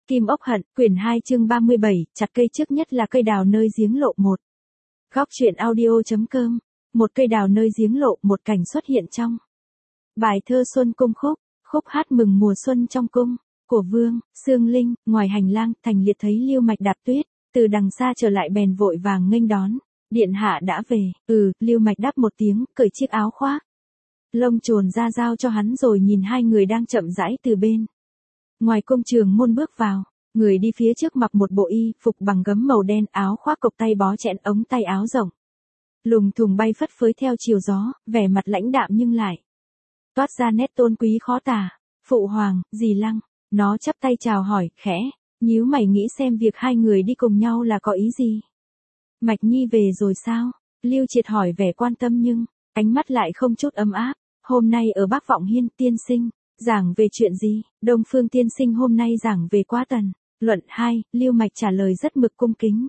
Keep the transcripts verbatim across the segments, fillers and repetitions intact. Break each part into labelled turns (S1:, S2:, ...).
S1: Kim ốc hận, quyển hai chương ba mươi bảy, chặt cây trước nhất là cây đào nơi giếng lộ một. Góc truyện audio.com, một cây đào nơi giếng lộ một cảnh xuất hiện trong. Bài thơ Xuân Cung Khúc, khúc hát mừng mùa xuân trong cung, của Vương, Sương Linh. Ngoài hành lang, Thành Liệt thấy Lưu Mạch đạp tuyết, từ đằng xa trở lại bèn vội vàng nghênh đón. Điện hạ đã về. Ừ, Lưu Mạch đáp một tiếng, cởi chiếc áo khoác lông trồn ra giao cho hắn rồi nhìn hai người đang chậm rãi từ bên ngoài cung trường môn bước vào. Người đi phía trước mặc một bộ y phục bằng gấm màu đen, áo khoác cộc tay bó chẽn ống tay áo rộng, lùng thùng bay phất phới theo chiều gió, vẻ mặt lãnh đạm nhưng lại toát ra nét tôn quý khó tả. Phụ hoàng, dì Lăng. Nó chắp tay chào hỏi, khẽ nhíu mày nghĩ xem việc hai người đi cùng nhau là có ý gì. Mạch Nhi về rồi sao? Lưu Triệt hỏi vẻ quan tâm nhưng ánh mắt lại không chút ấm áp. Hôm nay ở Bắc Vọng Hiên, tiên sinh giảng về chuyện gì? Đông Phương tiên sinh hôm nay giảng về Quá Tần Luận hai, Lưu Mạch trả lời rất mực cung kính.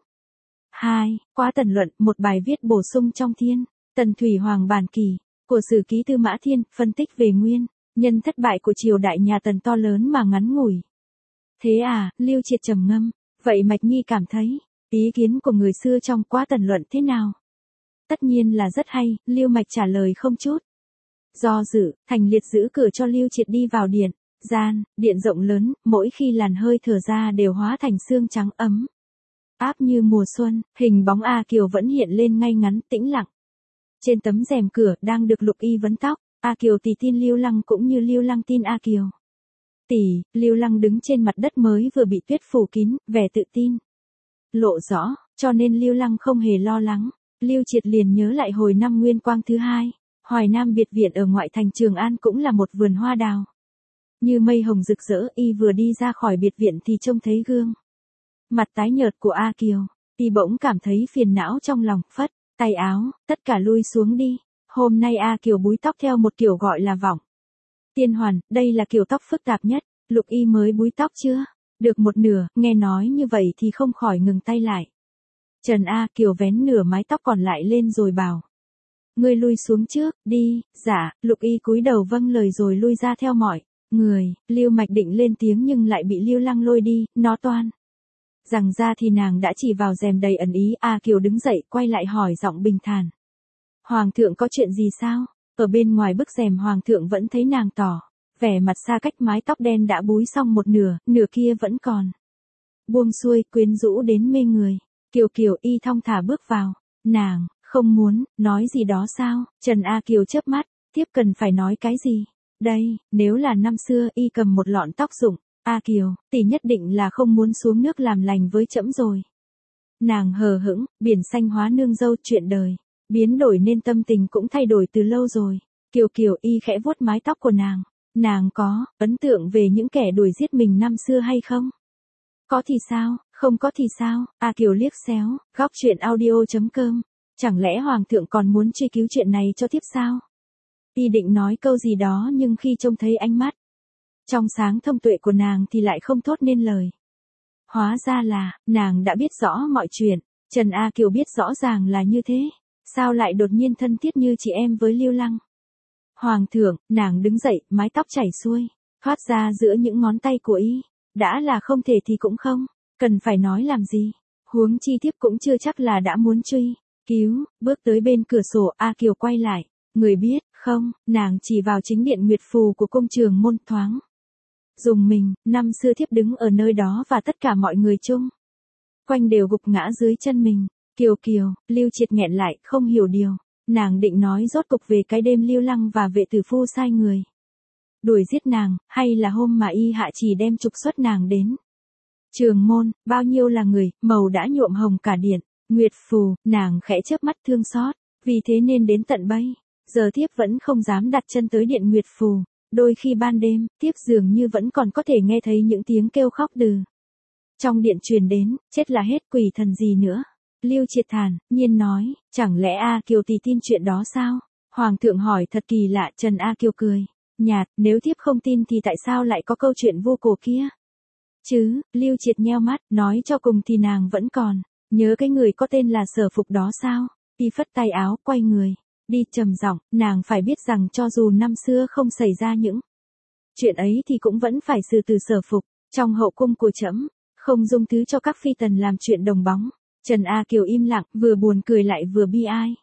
S1: hai. Quá Tần Luận, một bài viết bổ sung trong Thiên Tần Thủy Hoàng Bản Kỳ của sử ký Tư Mã Thiên, phân tích về nguyên nhân thất bại của triều đại nhà Tần to lớn mà ngắn ngủi. Thế à? Lưu Triệt trầm ngâm. Vậy Mạch Nhi cảm thấy ý kiến của người xưa trong Quá Tần Luận thế nào? Tất nhiên là rất hay, Lưu Mạch trả lời không chút do dự. Thành Liệt giữ cửa cho Lưu Triệt đi vào điện. Gian, điện rộng lớn, mỗi khi làn hơi thở ra đều hóa thành sương trắng ấm áp như mùa xuân. Hình bóng A Kiều vẫn hiện lên ngay ngắn tĩnh lặng trên tấm rèm cửa, đang được Lục Y vấn tóc. A Kiều tỷ tin Lưu Lăng cũng như Lưu Lăng tin A Kiều tỷ. Lưu Lăng đứng trên mặt đất mới vừa bị tuyết phủ kín, vẻ tự tin lộ rõ, cho nên Lưu Lăng không hề lo lắng. Lưu Triệt liền nhớ lại hồi năm Nguyên Quang thứ hai, Hoài Nam biệt viện ở ngoại thành Trường An cũng là một vườn hoa đào như mây hồng rực rỡ. Y vừa đi ra khỏi biệt viện thì trông thấy gương mặt tái nhợt của A Kiều, Y bỗng cảm thấy phiền não trong lòng, phất tay áo, tất cả lui xuống đi. Hôm nay A Kiều búi tóc theo một kiểu gọi là vọng tiên hoàn, đây là kiểu tóc phức tạp nhất. Lục Y mới búi tóc chưa được một nửa, nghe nói như vậy thì không khỏi ngừng tay lại. Trần A Kiều vén nửa mái tóc còn lại lên rồi bảo: ngươi lui xuống trước, đi. Dạ. Lục Y cúi đầu vâng lời rồi lui ra theo mọi người. Lưu Mạch định lên tiếng nhưng lại bị Lưu Lăng lôi đi, nó toan rằng ra thì nàng đã chỉ vào rèm đầy ẩn ý. A Kiều đứng dậy, quay lại hỏi giọng bình thản: Hoàng thượng có chuyện gì sao? Ở bên ngoài bức rèm Hoàng thượng vẫn thấy nàng tỏ vẻ mặt xa cách, mái tóc đen đã búi xong một nửa, nửa kia vẫn còn buông xuôi, quyến rũ đến mê người. Kiều Kiều. Y thong thả bước vào. Nàng không muốn nói gì đó sao? Trần A Kiều chớp mắt, tiếp cần phải nói cái gì? Đây, nếu là năm xưa Y cầm một lọn tóc rụng, A Kiều, tỷ nhất định là không muốn xuống nước làm lành với trẫm rồi. Nàng hờ hững, biển xanh hóa nương dâu, chuyện đời biến đổi nên tâm tình cũng thay đổi từ lâu rồi. Kiều Kiều. Y khẽ vuốt mái tóc của nàng. Nàng có ấn tượng về những kẻ đuổi giết mình năm xưa hay không? Có thì sao, không có thì sao? A Kiều liếc xéo. Góc truyện audio.com. Chẳng lẽ Hoàng thượng còn muốn truy cứu chuyện này cho tiếp sao? Y định nói câu gì đó nhưng khi trông thấy ánh mắt trong sáng thông tuệ của nàng thì lại không thốt nên lời. Hóa ra là, nàng đã biết rõ mọi chuyện. Trần A Kiều biết rõ ràng là như thế. Sao lại đột nhiên thân thiết như chị em với Lưu Lăng? Hoàng thượng. Nàng đứng dậy, mái tóc chảy xuôi thoát ra giữa những ngón tay của Y. Đã là không thể thì cũng không cần phải nói làm gì. Huống chi tiếp cũng chưa chắc là đã muốn truy cứu. Bước tới bên cửa sổ, A Kiều quay lại. Người biết không, nàng chỉ vào chính điện Nguyệt Phù của cung Trường Môn, thoáng dùng mình. Năm xưa thiếp đứng ở nơi đó và tất cả mọi người chung quanh đều gục ngã dưới chân mình. Kiều Kiều. Lưu Triệt nghẹn lại, không hiểu điều nàng định nói rốt cục về cái đêm Lưu Lăng và vệ tử phu sai người đuổi giết nàng, hay là hôm mà Y hạ chỉ đem trục xuất nàng đến Trường Môn. Bao nhiêu là người, màu đã nhuộm hồng cả điện Nguyệt Phù. Nàng khẽ chớp mắt thương xót, vì thế nên đến tận bây giờ thiếp vẫn không dám đặt chân tới điện Nguyệt Phù. Đôi khi ban đêm, thiếp dường như vẫn còn có thể nghe thấy những tiếng kêu khóc đừ trong điện truyền đến. Chết là hết, quỷ thần gì nữa? Lưu Triệt thản nhiên nói. Chẳng lẽ A Kiều tỷ tin chuyện đó sao? Hoàng thượng hỏi thật kỳ lạ. Trần A Kiều cười nhạt. Nếu thiếp không tin thì tại sao lại có câu chuyện vu cổ kia chứ? Lưu Triệt nheo mắt, nói cho cùng thì nàng vẫn còn nhớ cái người có tên là Sở Phục đó sao? Y phất tay áo, quay người đi, trầm giọng. Nàng phải biết rằng cho dù năm xưa không xảy ra những chuyện ấy thì cũng vẫn phải xử từ Sở Phục. Trong hậu cung của trẫm, không dung thứ cho các phi tần làm chuyện đồng bóng. Trần A Kiều im lặng, vừa buồn cười lại vừa bi ai.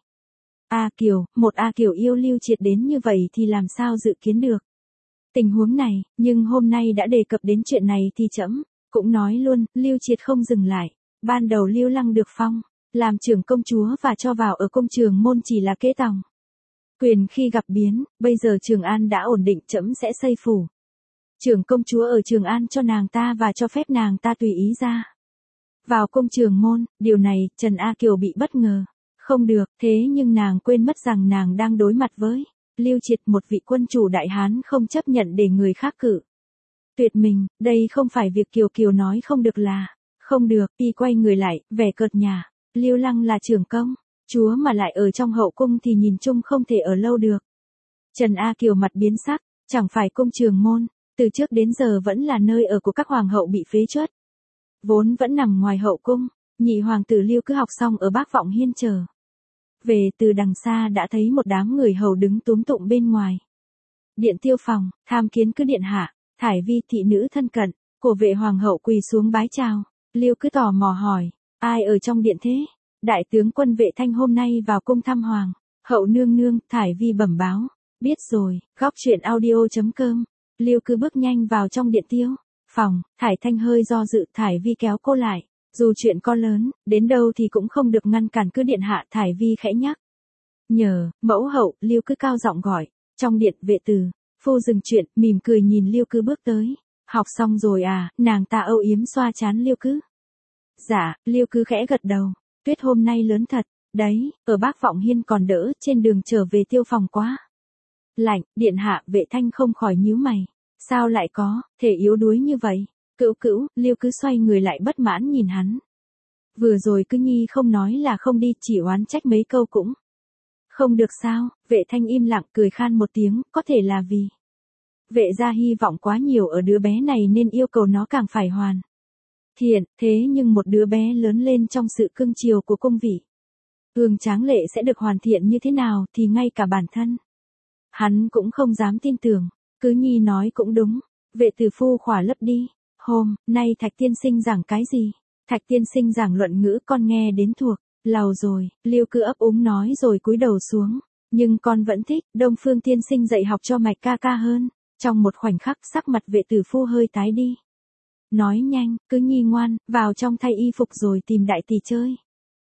S1: A Kiều, một A Kiều yêu Lưu Triệt đến như vậy thì làm sao dự kiến được tình huống này, nhưng hôm nay đã đề cập đến chuyện này thì trẫm cũng nói luôn, Lưu Triệt không dừng lại. Ban đầu Lưu Lăng được phong làm trưởng công chúa và cho vào ở công trường môn chỉ là kế tòng quyền khi gặp biến, bây giờ Trường An đã ổn định, trẫm sẽ xây phủ trưởng công chúa ở Trường An cho nàng ta và cho phép nàng ta tùy ý ra vào công trường môn. Điều này Trần A Kiều bị bất ngờ. Không được, thế nhưng nàng quên mất rằng nàng đang đối mặt với Lưu Triệt, một vị quân chủ Đại Hán không chấp nhận để người khác cử tuyệt mình. Đây không phải việc Kiều Kiều nói không được là không được. Y quay người lại, vẻ cợt nhả. Lưu Lăng là trưởng công chúa mà lại ở trong hậu cung thì nhìn chung không thể ở lâu được. Trần A Kiều mặt biến sắc, chẳng phải công trường môn từ trước đến giờ vẫn là nơi ở của các hoàng hậu bị phế truất, vốn vẫn nằm ngoài hậu cung. Nhị hoàng tử Lưu cứ học xong ở Bác Vọng Hiên chờ về từ đằng xa đã thấy một đám người hầu đứng túm tụm bên ngoài điện Tiêu Phòng, tham kiến cứ điện hạ. Thải Vi, thị nữ thân cận của vệ hoàng hậu, quỳ xuống bái chào. Lưu cứ tò mò hỏi, ai ở trong điện thế? Đại tướng quân Vệ Thanh hôm nay vào cung thăm hoàng hậu nương nương. Thải Vi bẩm báo, biết rồi. Góc truyện audio chấm com. Lưu cứ bước nhanh vào trong điện Tiêu Phòng. Thải Thanh hơi do dự, Thải Vi kéo cô lại. Dù chuyện có lớn đến đâu thì cũng không được ngăn cản cứ điện hạ. Thải Vi khẽ nhắc nhờ, mẫu hậu. Lưu cứ cao giọng gọi. Trong điện, vệ từ phu dừng chuyện, mỉm cười nhìn Lưu cứ bước tới. Học xong rồi à? Nàng ta âu yếm xoa trán Lưu cứ. Dạ. Lưu cứ khẽ gật đầu. Tuyết hôm nay lớn thật đấy, ở Bác Vọng Hiên còn đỡ, trên đường trở về Tiêu Phòng quá lạnh. Điện hạ. Vệ Thanh không khỏi nhíu mày. Sao lại có thể yếu đuối như vậy? Cữu cữu. Lưu cứ xoay người lại bất mãn nhìn hắn. Vừa rồi cứ nhi không nói là không đi, chỉ oán trách mấy câu cũng không được sao? Vệ Thanh im lặng cười khan một tiếng, có thể là vì vệ gia hy vọng quá nhiều ở đứa bé này nên yêu cầu nó càng phải hoàn thiện. Thế nhưng một đứa bé lớn lên trong sự cưng chiều của cung vị ương tráng lệ sẽ được hoàn thiện như thế nào thì ngay cả bản thân hắn cũng không dám tin tưởng. Cứ nhi nói cũng đúng. Vệ từ phu khỏa lấp đi. Hôm nay Thạch tiên sinh giảng cái gì? Thạch tiên sinh giảng luận ngữ, con nghe đến thuộc lầu rồi. Lưu cứ ấp úng nói rồi cúi đầu xuống. Nhưng con vẫn thích Đông Phương tiên sinh dạy học cho Mạch ca ca hơn. Trong một khoảnh khắc, sắc mặt vệ tử phu hơi tái đi. Nói nhanh, cứ nhi ngoan, vào trong thay y phục rồi tìm đại tỷ chơi.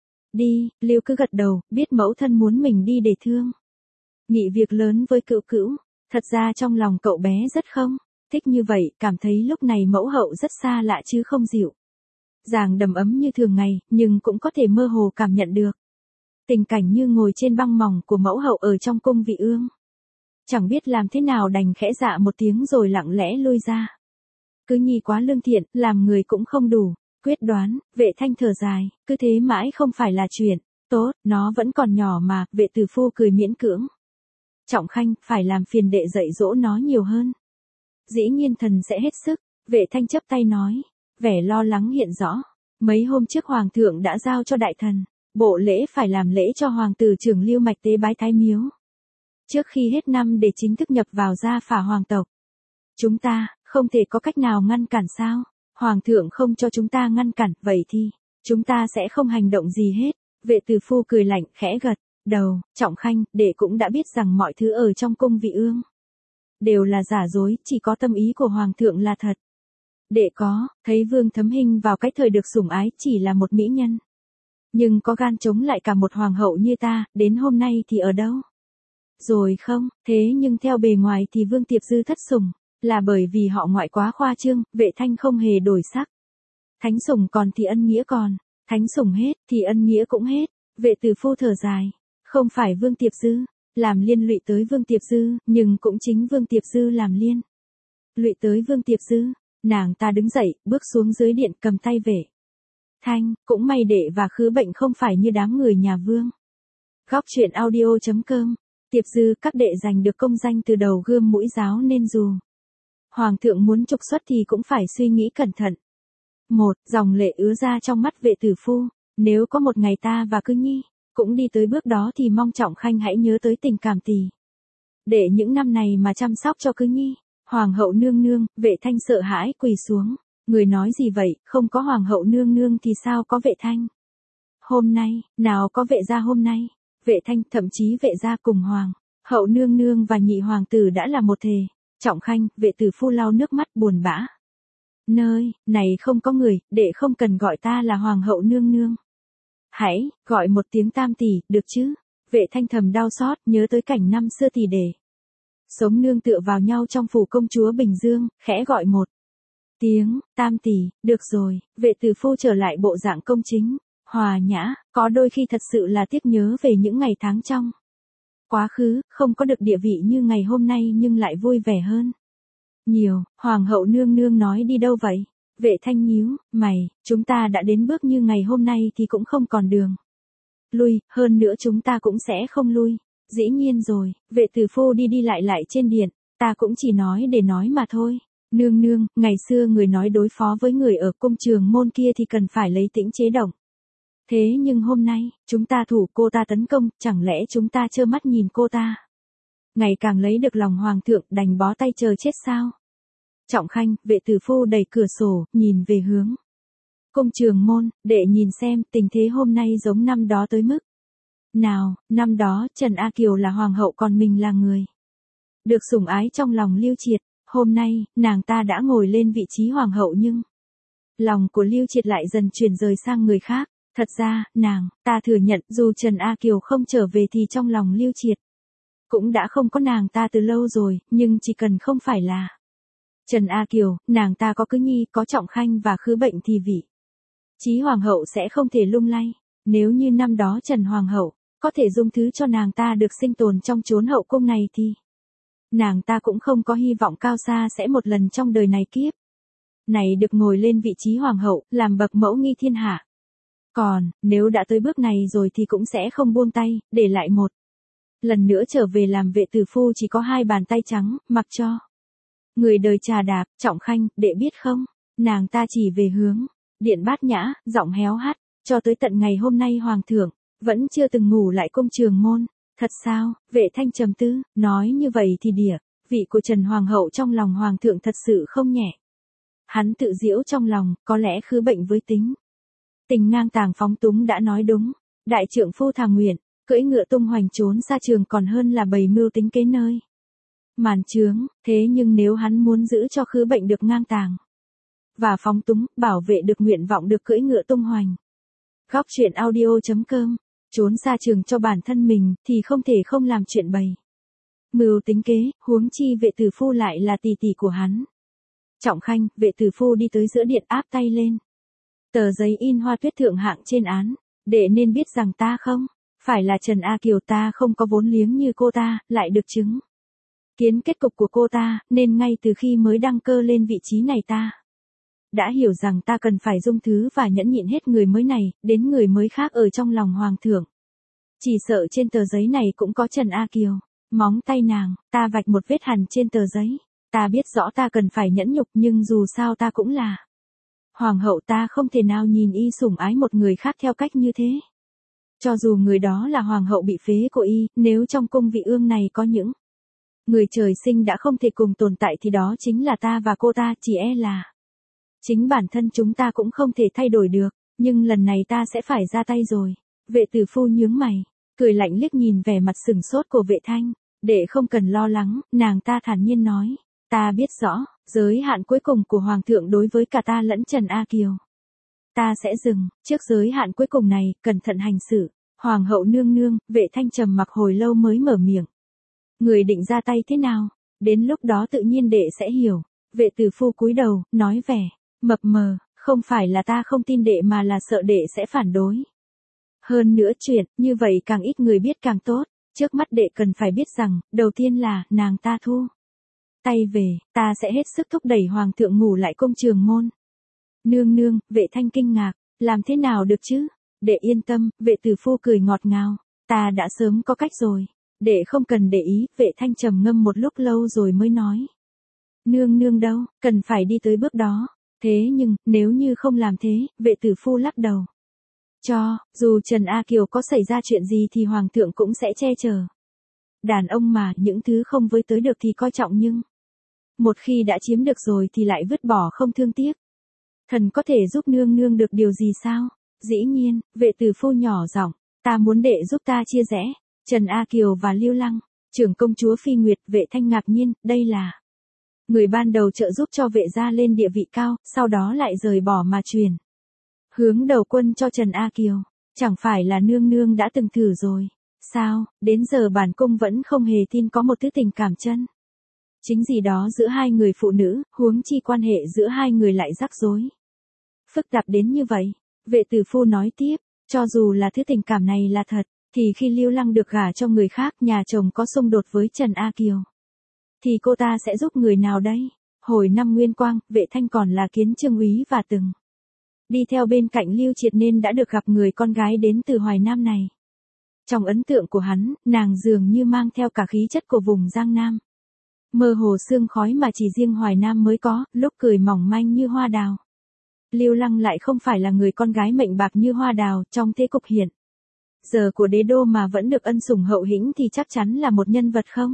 S1: Đi. Lưu cứ gật đầu, biết mẫu thân muốn mình đi để thương nghị việc lớn với cữu cữu. Thật ra trong lòng cậu bé rất không thích như vậy, cảm thấy lúc này mẫu hậu rất xa lạ chứ không dịu dàng đầm ấm như thường ngày, nhưng cũng có thể mơ hồ cảm nhận được tình cảnh như ngồi trên băng mỏng của mẫu hậu ở trong cung vị ương. Chẳng biết làm thế nào đành khẽ dạ một tiếng rồi lặng lẽ lui ra. Cứ nhi quá lương thiện, làm người cũng không đủ quyết đoán. Vệ Thanh thở dài, cứ thế mãi không phải là chuyện tốt, nó vẫn còn nhỏ mà. Vệ tử phu cười miễn cưỡng. Trọng Khanh, phải làm phiền đệ dạy dỗ nó nhiều hơn. Dĩ nhiên thần sẽ hết sức. Vệ Thanh chắp tay nói, vẻ lo lắng hiện rõ. Mấy hôm trước hoàng thượng đã giao cho đại thần bộ lễ phải làm lễ cho hoàng tử trưởng Lưu Mạch tế bái Thái Miếu trước khi hết năm để chính thức nhập vào gia phả hoàng tộc. Chúng ta không thể có cách nào ngăn cản sao? Hoàng thượng không cho chúng ta ngăn cản, vậy thì chúng ta sẽ không hành động gì hết. Vệ tử phu cười lạnh, khẽ gật đầu. Trọng Khanh, đệ cũng đã biết rằng mọi thứ ở trong cung vị ương đều là giả dối, chỉ có tâm ý của hoàng thượng là thật. Đệ có thấy Vương Thấm Hinh vào cái thời được sủng ái chỉ là một mỹ nhân, nhưng có gan chống lại cả một hoàng hậu như ta, đến hôm nay thì ở đâu rồi không? Thế nhưng theo bề ngoài thì Vương Tiệp Dư thất sủng là bởi vì họ ngoại quá khoa trương. Vệ Thanh không hề đổi sắc. Thánh sủng còn thì ân nghĩa còn, thánh sủng hết thì ân nghĩa cũng hết. Vệ tử phu thở dài, không phải Vương Tiệp Dư làm liên lụy tới Vương Tiệp Dư, nhưng cũng chính Vương Tiệp Dư làm liên lụy tới Vương Tiệp Dư. Nàng ta đứng dậy, bước xuống dưới điện, cầm tay Vệ Thanh, cũng may đệ và Khứ Bệnh không phải như đám người nhà Vương. Góc truyện audio chấm com. Tiệp Dư, các đệ giành được công danh từ đầu gươm mũi giáo nên dù hoàng thượng muốn trục xuất thì cũng phải suy nghĩ cẩn thận. Một, dòng lệ ứa ra trong mắt vệ tử phu. Nếu có một ngày ta và Cứ Nhi cũng đi tới bước đó thì mong Trọng Khanh hãy nhớ tới tình cảm tỷ để những năm này mà chăm sóc cho Cứ Nhi. Hoàng hậu nương nương. Vệ Thanh sợ hãi quỳ xuống, Người nói gì vậy, không có hoàng hậu nương nương thì sao có vệ thanh? Hôm nay, nào có vệ gia hôm nay, vệ thanh thậm chí vệ gia cùng hoàng, hậu nương nương và nhị hoàng tử đã là một thể. Trọng Khanh, vệ tử phu lau nước mắt buồn bã. Nơi, này không có người, đệ không cần gọi ta là hoàng hậu nương nương. Hãy, gọi một tiếng tam tỷ, được chứ? Vệ thanh thầm đau xót, nhớ tới cảnh năm xưa tỷ đệ sống nương tựa vào nhau trong phủ công chúa Bình Dương, khẽ gọi một tiếng, tam tỷ, được rồi, vệ tử phu trở lại bộ dạng công chính, hòa nhã, có đôi khi thật sự là tiếc nhớ về những ngày tháng trong quá khứ, không có được địa vị như ngày hôm nay nhưng lại vui vẻ hơn nhiều. Hoàng hậu nương nương nói đi đâu vậy? Vệ thanh nhíu mày, chúng ta đã đến bước như ngày hôm nay thì cũng không còn đường lui, hơn nữa chúng ta cũng sẽ không lui. Dĩ nhiên rồi, vệ tử phu đi đi lại lại trên điện, ta cũng chỉ nói để nói mà thôi. Nương nương, ngày xưa người nói đối phó với người ở cung Trường Môn kia thì cần phải lấy tĩnh chế động. Thế nhưng hôm nay, chúng ta thủ cô ta tấn công, chẳng lẽ chúng ta trơ mắt nhìn cô ta ngày càng lấy được lòng hoàng thượng, đành bó tay chờ chết sao? Trọng Khanh, vệ tử phu đẩy cửa sổ, nhìn về hướng cung Trường Môn, để nhìn xem tình thế hôm nay giống năm đó tới mức nào. Năm đó, Trần A Kiều là hoàng hậu còn mình là người được sủng ái trong lòng Lưu Triệt. Hôm nay, nàng ta đã ngồi lên vị trí hoàng hậu nhưng lòng của Lưu Triệt lại dần chuyển rời sang người khác. Thật ra, nàng, ta thừa nhận dù Trần A Kiều không trở về thì trong lòng Lưu Triệt cũng đã không có nàng ta từ lâu rồi, nhưng chỉ cần không phải là Trần A Kiều, nàng ta có Cứ Nhi, có Trọng Khanh và Khứ Bệnh thì vị trí hoàng hậu sẽ không thể lung lay. Nếu như năm đó Trần Hoàng hậu có thể dung thứ cho nàng ta được sinh tồn trong chốn hậu cung này thì nàng ta cũng không có hy vọng cao xa sẽ một lần trong đời này kiếp này được ngồi lên vị trí hoàng hậu, làm bậc mẫu nghi thiên hạ. Còn, nếu đã tới bước này rồi thì cũng sẽ không buông tay, để lại một lần nữa trở về làm vệ tử phu chỉ có hai bàn tay trắng, mặc cho người đời trà đạp. Trọng Khanh, đệ biết không, nàng ta chỉ về hướng điện Bát Nhã, giọng héo hắt, cho tới tận ngày hôm nay hoàng thượng vẫn chưa từng ngủ lại cung Trường Môn. Thật sao? Vệ thanh trầm tư, nói như vậy thì địa vị của Trần Hoàng hậu trong lòng hoàng thượng thật sự không nhẹ. Hắn tự giễu trong lòng, có lẽ Khứ Bệnh với tính tình ngang tàng phóng túng đã nói đúng. Đại trượng phu thà nguyện cưỡi ngựa tung hoành trốn xa trường còn hơn là bày mưu tính kế nơi màn trướng. Thế nhưng nếu hắn muốn giữ cho Khứ Bệnh được ngang tàng và phóng túng, bảo vệ được nguyện vọng được cưỡi ngựa tung hoành, góc truyện audio chấm com, trốn xa trường cho bản thân mình, thì không thể không làm chuyện bày mưu tính kế, huống chi vệ tử phu lại là tỷ tỷ của hắn. Trọng Khanh, vệ tử phu đi tới giữa điện áp tay lên tờ giấy in hoa tuyết thượng hạng trên án. Đệ nên biết rằng ta không phải là Trần A Kiều, ta không có vốn liếng như cô ta, lại được chứng kiến kết cục của cô ta, nên ngay từ khi mới đăng cơ lên vị trí này ta đã hiểu rằng ta cần phải dung thứ và nhẫn nhịn hết người mới này, đến người mới khác ở trong lòng hoàng thượng. Chỉ sợ trên tờ giấy này cũng có Trần A Kiều. Móng tay nàng, ta vạch một vết hằn trên tờ giấy. Ta biết rõ ta cần phải nhẫn nhục nhưng dù sao ta cũng là hoàng hậu, ta không thể nào nhìn y sủng ái một người khác theo cách như thế. Cho dù người đó là hoàng hậu bị phế của y, nếu trong cung vị ương này có những người trời sinh đã không thể cùng tồn tại thì đó chính là ta và cô ta, chỉ e là chính bản thân chúng ta cũng không thể thay đổi được, nhưng lần này ta sẽ phải ra tay rồi. Vệ tử phu nhướng mày, cười lạnh liếc nhìn vẻ mặt sừng sốt của vệ thanh, để không cần lo lắng, nàng ta thản nhiên nói, ta biết rõ, giới hạn cuối cùng của hoàng thượng đối với cả ta lẫn Trần A Kiều. Ta sẽ dừng, trước giới hạn cuối cùng này, cẩn thận hành xử. Hoàng hậu nương nương, vệ thanh trầm mặc hồi lâu mới mở miệng. Người định ra tay thế nào? Đến lúc đó tự nhiên đệ sẽ hiểu. Vệ tử phu cúi đầu, nói vẻ mập mờ, không phải là ta không tin đệ mà là sợ đệ sẽ phản đối. Hơn nữa chuyện, như vậy càng ít người biết càng tốt. Trước mắt đệ cần phải biết rằng, đầu tiên là, nàng ta thu tay về, ta sẽ hết sức thúc đẩy hoàng thượng ngủ lại cung Trường Môn. Nương nương, vệ thanh kinh ngạc, làm thế nào được chứ? Đệ yên tâm, vệ tử phu cười ngọt ngào, ta đã sớm có cách rồi. Đệ không cần để ý, vệ thanh trầm ngâm một lúc lâu rồi mới nói. Nương nương đâu, cần phải đi tới bước đó. Thế nhưng, nếu như không làm thế, vệ tử phu lắc đầu. Cho, dù Trần A Kiều có xảy ra chuyện gì thì hoàng thượng cũng sẽ che chở. Đàn ông mà, những thứ không với tới được thì coi trọng nhưng một khi đã chiếm được rồi thì lại vứt bỏ không thương tiếc. Thần có thể giúp nương nương được điều gì sao? Dĩ nhiên, vệ tử phu nhỏ giọng, ta muốn đệ giúp ta chia rẽ. Trần A Kiều và Lưu Lăng, trưởng công chúa Phi Nguyệt. Vệ Thanh ngạc nhiên, đây là người ban đầu trợ giúp cho vệ gia lên địa vị cao, sau đó lại rời bỏ mà truyền hướng đầu quân cho Trần A Kiều. Chẳng phải là nương nương đã từng thử rồi sao? Đến giờ bản cung vẫn không hề tin có một thứ tình cảm chân chính gì đó giữa hai người phụ nữ, huống chi quan hệ giữa hai người lại rắc rối phức tạp đến như vậy. Vệ tử phu nói tiếp, cho dù là thứ tình cảm này là thật, thì khi Lưu Lăng được gả cho người khác, nhà chồng có xung đột với Trần A Kiều, thì cô ta sẽ giúp người nào đây? Hồi năm Nguyên Quang, Vệ Thanh còn là kiến chương úy và từng đi theo bên cạnh Lưu Triệt nên đã được gặp người con gái đến từ Hoài Nam này. Trong ấn tượng của hắn, nàng dường như mang theo cả khí chất của vùng Giang Nam. Mơ hồ sương khói mà chỉ riêng Hoài Nam mới có, lúc cười mỏng manh như hoa đào. Lưu Lăng lại không phải là người con gái mệnh bạc như hoa đào, trong thế cục hiện giờ của đế đô mà vẫn được ân sủng hậu hĩnh thì chắc chắn là một nhân vật không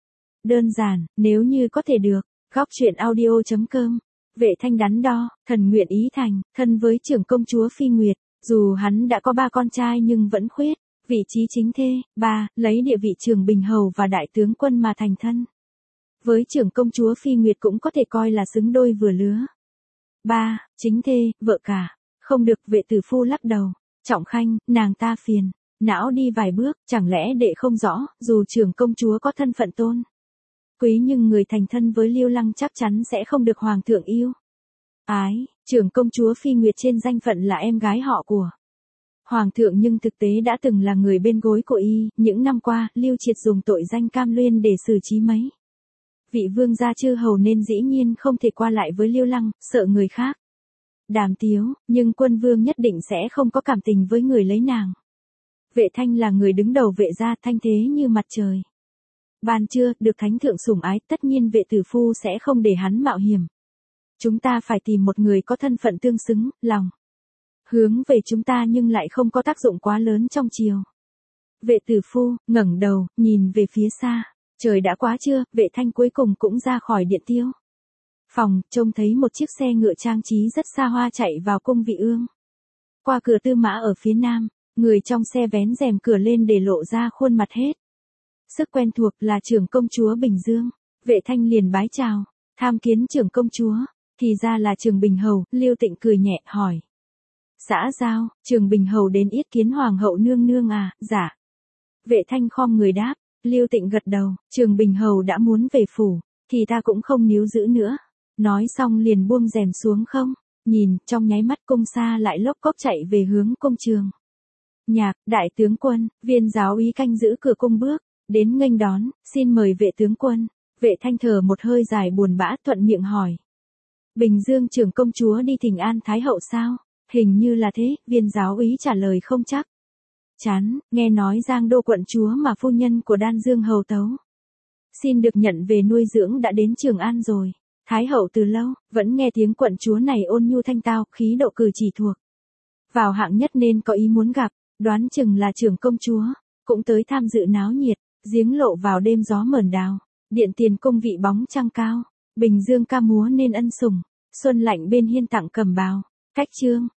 S1: đơn giản. Nếu như có thể được. Góc truyện audio chấm com. Vệ Thanh đắn đo, thần nguyện ý thành thân với trưởng công chúa Phi Nguyệt, dù hắn đã có ba con trai nhưng vẫn khuyết vị trí chính thê. Ba, lấy địa vị trưởng bình hầu và đại tướng quân mà thành thân với trưởng công chúa Phi Nguyệt cũng có thể coi là xứng đôi vừa lứa. Ba, chính thê, vợ cả. Không được. Vệ tử phu lắc đầu. Trọng Khanh, nàng ta phiền não đi vài bước, chẳng lẽ đệ không rõ, dù trưởng công chúa có thân phận tôn quý nhưng người thành thân với Lưu Lăng chắc chắn sẽ không được hoàng thượng yêu ái. Trưởng công chúa Phi Nguyệt trên danh phận là em gái họ của hoàng thượng nhưng thực tế đã từng là người bên gối của y. Những năm qua, Lưu Triệt dùng tội danh cam luyên để xử trí mấy vị vương gia chư hầu nên dĩ nhiên không thể qua lại với Lưu Lăng, sợ người khác đàm tiếu, nhưng quân vương nhất định sẽ không có cảm tình với người lấy nàng. Vệ Thanh là người đứng đầu vệ gia, thanh thế như mặt trời ban trưa, được thánh thượng sủng ái, tất nhiên vệ tử phu sẽ không để hắn mạo hiểm. Chúng ta phải tìm một người có thân phận tương xứng, lòng hướng về chúng ta nhưng lại không có tác dụng quá lớn trong triều. Vệ tử phu ngẩng đầu, nhìn về phía xa. Trời đã quá trưa, Vệ Thanh cuối cùng cũng ra khỏi điện tiêu phòng, trông thấy một chiếc xe ngựa trang trí rất xa hoa chạy vào cung vị ương. Qua cửa tư mã ở phía nam, người trong xe vén rèm cửa lên để lộ ra khuôn mặt hết sức quen thuộc, là trưởng công chúa Bình Dương. Vệ Thanh liền bái chào, tham kiến trưởng công chúa. Thì ra là Trường Bình hầu. Lưu Tịnh cười nhẹ, hỏi. Xã giao, Trường Bình hầu đến yết kiến hoàng hậu nương nương à? Dạ. Vệ Thanh khom người đáp. Lưu Tịnh gật đầu, Trường Bình hầu đã muốn về phủ, thì ta cũng không níu giữ nữa. Nói xong liền buông rèm xuống không nhìn, trong nháy mắt cung xa lại lốc cốc chạy về hướng cung Trường Nhạc. Đại tướng quân, viên giáo úy canh giữ cửa cung bước đến nghênh đón, xin mời vệ tướng quân. Vệ Thanh thở một hơi dài buồn bã, thuận miệng hỏi. Bình Dương trưởng công chúa đi thỉnh an thái hậu sao? Hình như là thế. Viên giáo úy trả lời không chắc chắn, nghe nói Giang Đô quận chúa mà phu nhân của Đan Dương hầu tấu xin được nhận về nuôi dưỡng đã đến Trường An rồi. Thái hậu từ lâu vẫn nghe tiếng quận chúa này ôn nhu thanh tao, khí độ cử chỉ thuộc vào hạng nhất nên có ý muốn gặp, đoán chừng là trưởng công chúa cũng tới tham dự náo nhiệt. Giếng lộ vào đêm gió mờn đào, điện tiền cung vị bóng trăng cao, Bình Dương ca múa nên ân sủng, xuân lạnh bên hiên tặng cầm bào. Cách chương